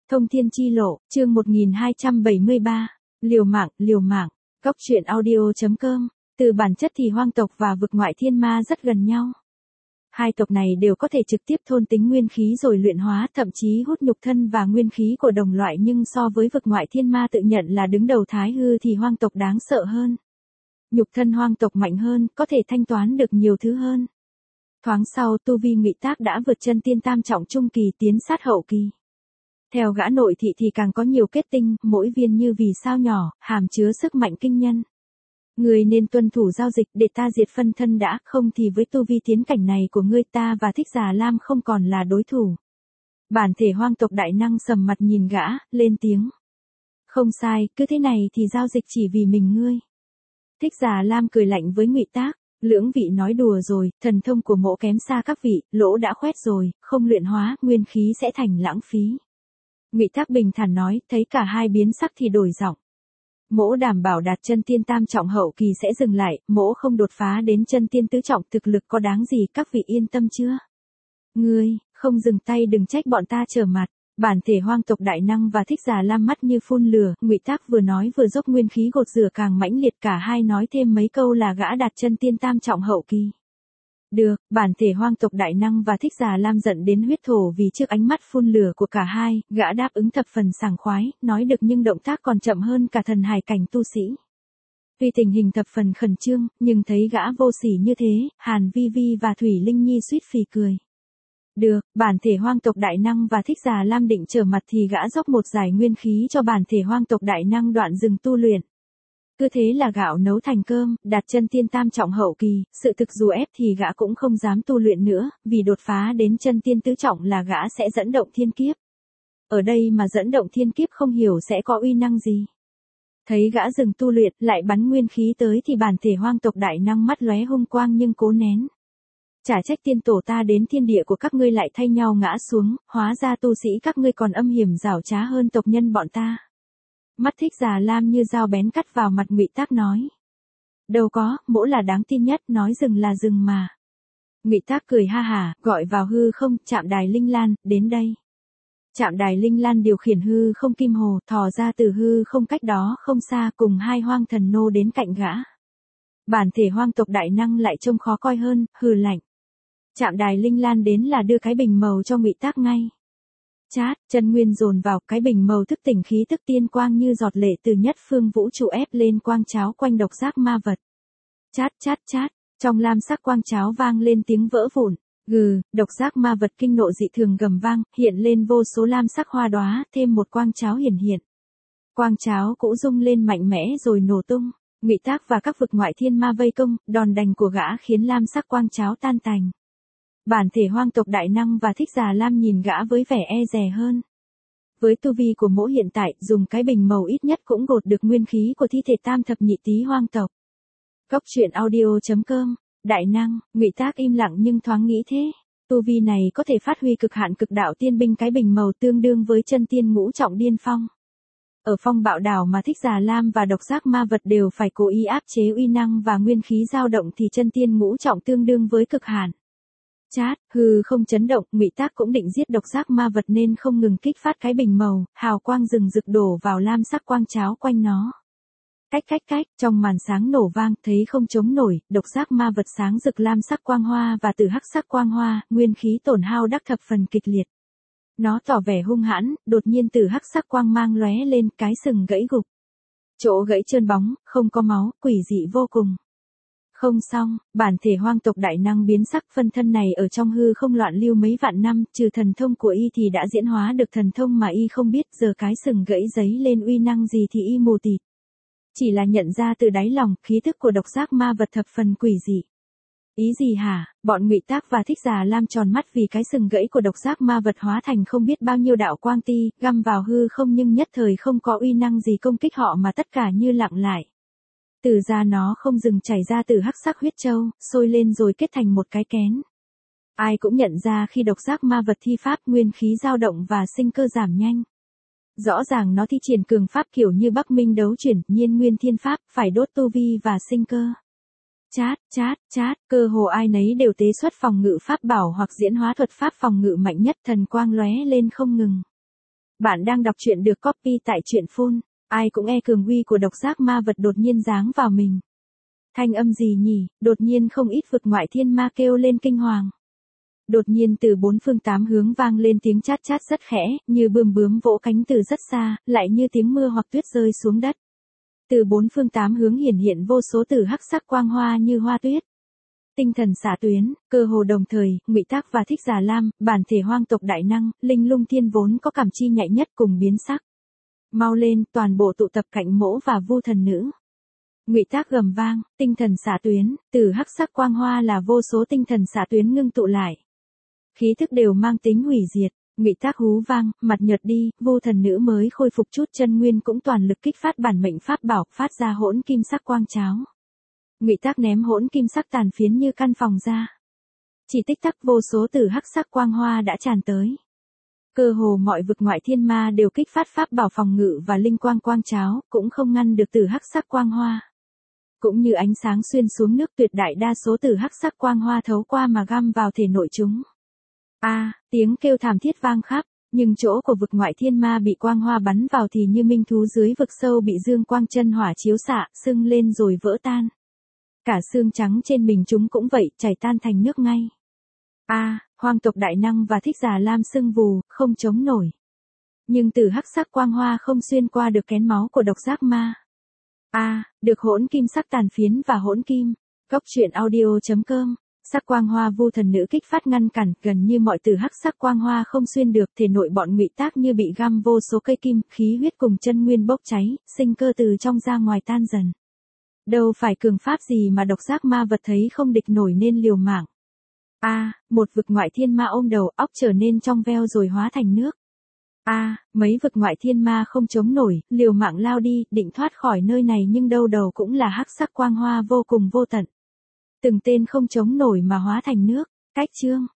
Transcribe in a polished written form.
Thông thiên chi lộ, chương 1273. Liều mạng. Góc truyện audio.com. Từ bản chất thì hoang tộc và vực ngoại thiên ma rất gần nhau. Hai tộc này đều có thể trực tiếp thôn tính nguyên khí rồi luyện hóa, thậm chí hút nhục thân và nguyên khí của đồng loại, nhưng so với vực ngoại thiên ma tự nhận là đứng đầu thái hư thì hoang tộc đáng sợ hơn. Nhục thân hoang tộc mạnh hơn, có thể thanh toán được nhiều thứ hơn. Thoáng sau, tu vi Ngụy Tác đã vượt chân tiên tam trọng trung kỳ tiến sát hậu kỳ. Theo gã nội thị thì càng có nhiều kết tinh, mỗi viên như vì sao nhỏ, hàm chứa sức mạnh kinh nhân. Người nên tuân thủ giao dịch để ta diệt phân thân đã, không thì với tu vi tiến cảnh này của ngươi ta và Thích Già Lam không còn là đối thủ. Bản thể hoang tộc đại năng sầm mặt nhìn gã, lên tiếng. Không sai, cứ thế này thì giao dịch chỉ vì mình ngươi. Thích Già Lam cười lạnh với Ngụy Tác. Lưỡng vị nói đùa rồi, thần thông của mỗ kém xa các vị, lỗ đã khoét rồi, không luyện hóa, nguyên khí sẽ thành lãng phí. Ngụy Tác bình thản nói, thấy cả hai biến sắc thì đổi giọng. Mỗ đảm bảo đạt chân tiên tam trọng hậu kỳ sẽ dừng lại, mỗ không đột phá đến chân tiên tứ trọng, thực lực có đáng gì, các vị yên tâm chưa? Ngươi, không dừng tay đừng trách bọn ta trở mặt. Bản thể hoang tộc đại năng và Thích Già Lam mắt như phun lửa, Ngụy Tác vừa nói vừa dốc nguyên khí gột rửa càng mãnh liệt, cả hai nói thêm mấy câu là gã đạt chân tiên tam trọng hậu kỳ. Được, bản thể hoang tộc đại năng và Thích Già Lam giận đến huyết thổ vì trước ánh mắt phun lửa của cả hai, gã đáp ứng thập phần sảng khoái, nói được nhưng động tác còn chậm hơn cả thần hải cảnh tu sĩ. Tuy tình hình thập phần khẩn trương, nhưng thấy gã vô sỉ như thế, Hàn Vi Vi và Thủy Linh Nhi suýt phì cười. Được, bản thể hoang tộc đại năng và Thích Già Lam định trở mặt thì gã dốc một giải nguyên khí cho bản thể hoang tộc đại năng đoạn dừng tu luyện. Cứ thế là gạo nấu thành cơm, đạt chân tiên tam trọng hậu kỳ, sự thực dù ép thì gã cũng không dám tu luyện nữa, vì đột phá đến chân tiên tứ trọng là gã sẽ dẫn động thiên kiếp. Ở đây mà dẫn động thiên kiếp không hiểu sẽ có uy năng gì. Thấy gã dừng tu luyện lại bắn nguyên khí tới thì bản thể hoang tộc đại năng mắt lóe hung quang nhưng cố nén. Chả trách tiên tổ ta đến thiên địa của các ngươi lại thay nhau ngã xuống, hóa ra tu sĩ các ngươi còn âm hiểm giảo trá hơn tộc nhân bọn ta. Mắt Thích Già Lam như dao bén cắt vào mặt Ngụy Tác nói. Đâu có, mỗ là đáng tin nhất, nói dừng là dừng mà. Ngụy Tác cười ha hả, gọi vào hư không, Trạm Đài Linh Lan, đến đây. Trạm Đài Linh Lan điều khiển hư không kim hồ, thò ra từ hư không cách đó không xa cùng hai hoang thần nô đến cạnh gã. Bản thể hoang tộc đại năng lại trông khó coi hơn, hừ lạnh. Trạm Đài Linh Lan đến là đưa cái bình màu cho Ngụy Tác ngay. Chát, chân nguyên dồn vào, cái bình màu thức tỉnh khí tức tiên quang như giọt lệ từ nhất phương vũ trụ ép lên quang cháo quanh độc giác ma vật. Chát, trong lam sắc quang cháo vang lên tiếng vỡ vụn. Gừ, độc giác ma vật kinh nộ dị thường gầm vang, hiện lên vô số lam sắc hoa đóa, thêm một quang cháo hiển hiện. Quang cháo cũ rung lên mạnh mẽ rồi nổ tung. Ngụy Tác và các vực ngoại thiên ma vây công, đòn đánh của gã khiến lam sắc quang cháo tan tành. Bản thể hoang tộc đại năng và Thích Già Lam nhìn gã với vẻ e dè hơn. Với tu vi của mỗ hiện tại, dùng cái bình màu ít nhất cũng gột được nguyên khí của thi thể tam thập nhị tý hoang tộc. Góc truyện audio.com. Đại năng, Ngụy Tác im lặng nhưng thoáng nghĩ thế. Tu vi này có thể phát huy cực hạn cực đạo tiên binh, cái bình màu tương đương với chân tiên ngũ trọng điên phong. Ở phong bạo đảo mà Thích Già Lam và độc giác ma vật đều phải cố ý áp chế uy năng và nguyên khí dao động thì chân tiên ngũ trọng tương đương với cực hạn. Chát, hư không chấn động, Ngụy Tác cũng định giết độc giác ma vật nên không ngừng kích phát cái bình màu, hào quang rừng rực đổ vào lam sắc quang cháo quanh nó. Cách, trong màn sáng nổ vang, thấy không chống nổi, độc giác ma vật sáng rực lam sắc quang hoa và từ hắc sắc quang hoa, nguyên khí tổn hao đắc thập phần kịch liệt. Nó tỏ vẻ hung hãn, đột nhiên từ hắc sắc quang mang lóe lên, cái sừng gãy gục. Chỗ gãy trơn bóng, không có máu, quỷ dị vô cùng. Không xong, bản thể hoang tộc đại năng biến sắc, phân thân này ở trong hư không loạn lưu mấy vạn năm, trừ thần thông của y thì đã diễn hóa được thần thông mà y không biết, giờ cái sừng gãy giấy lên uy năng gì thì y mù tịt. Chỉ là nhận ra từ đáy lòng, khí thức của độc giác ma vật thập phần quỷ dị. Ý gì hả? Bọn Ngụy Tác và Thích Già Lam tròn mắt vì cái sừng gãy của độc giác ma vật hóa thành không biết bao nhiêu đạo quang ti, găm vào hư không nhưng nhất thời không có uy năng gì công kích họ mà tất cả như lặng lại. Từ ra nó không dừng chảy ra từ hắc sắc huyết châu, sôi lên rồi kết thành một cái kén. Ai cũng nhận ra khi độc giác ma vật thi pháp nguyên khí dao động và sinh cơ giảm nhanh. Rõ ràng nó thi triển cường pháp kiểu như Bắc Minh đấu chuyển, nhiên nguyên thiên pháp, phải đốt tu vi và sinh cơ. Chát, cơ hồ ai nấy đều tế xuất phòng ngự pháp bảo hoặc diễn hóa thuật pháp phòng ngự mạnh nhất, thần quang lóe lên không ngừng. Bạn đang đọc truyện được copy tại truyện phun. Ai cũng e cường uy của độc giác ma vật đột nhiên giáng vào mình. Thanh âm gì nhỉ? Đột nhiên không ít vực ngoại thiên ma kêu lên kinh hoàng. Đột nhiên từ bốn phương tám hướng vang lên tiếng chát chát rất khẽ, như bươm bướm vỗ cánh từ rất xa, lại như tiếng mưa hoặc tuyết rơi xuống đất. Từ bốn phương tám hướng hiển hiện vô số tử hắc sắc quang hoa như hoa tuyết. Tinh thần xạ tuyến, cơ hồ đồng thời, Ngụy Tác và Thích Già Lam, bản thể hoang tộc đại năng, linh lung thiên vốn có cảm chi nhạy nhất cùng biến sắc. Mau lên, toàn bộ tụ tập cạnh Mỗ và Vu thần nữ. Ngụy Tác gầm vang, tinh thần xạ tuyến, từ hắc sắc quang hoa là vô số tinh thần xạ tuyến ngưng tụ lại. Khí thức đều mang tính hủy diệt. Ngụy Tác hú vang, mặt nhợt đi, Vu thần nữ mới khôi phục chút chân nguyên cũng toàn lực kích phát bản mệnh pháp bảo, phát ra hỗn kim sắc quang cháo. Ngụy Tác ném hỗn kim sắc tàn phiến như căn phòng ra. Chỉ tích tắc vô số tử hắc sắc quang hoa đã tràn tới. Cơ hồ mọi vực ngoại thiên ma đều kích phát pháp bảo phòng ngự và linh quang quang cháo, cũng không ngăn được tử hắc sắc quang hoa. Cũng như ánh sáng xuyên xuống nước, tuyệt đại đa số tử hắc sắc quang hoa thấu qua mà găm vào thể nội chúng. Tiếng kêu thảm thiết vang khắp, nhưng chỗ của vực ngoại thiên ma bị quang hoa bắn vào thì như minh thú dưới vực sâu bị dương quang chân hỏa chiếu xạ, sưng lên rồi vỡ tan. Cả xương trắng trên mình chúng cũng vậy, chảy tan thành nước ngay. Hoang tộc đại năng và Thích Già Lam sưng vù, không chống nổi. Nhưng từ hắc sắc quang hoa không xuyên qua được kén máu của độc giác ma. Được hỗn kim sắc tàn phiến và hỗn kim. Góc truyện audio.com. Sắc quang hoa Vu thần nữ kích phát ngăn cản, gần như mọi từ hắc sắc quang hoa không xuyên được, thể nội bọn Ngụy Tác như bị găm vô số cây kim, khí huyết cùng chân nguyên bốc cháy, sinh cơ từ trong ra ngoài tan dần. Đâu phải cường pháp gì mà độc giác ma vật thấy không địch nổi nên liều mạng. Một vực ngoại thiên ma ôm đầu, óc trở nên trong veo rồi hóa thành nước. Mấy vực ngoại thiên ma không chống nổi, liều mạng lao đi, định thoát khỏi nơi này nhưng đâu đầu cũng là hắc sắc quang hoa vô cùng vô tận. Từng tên không chống nổi mà hóa thành nước. Cách chương.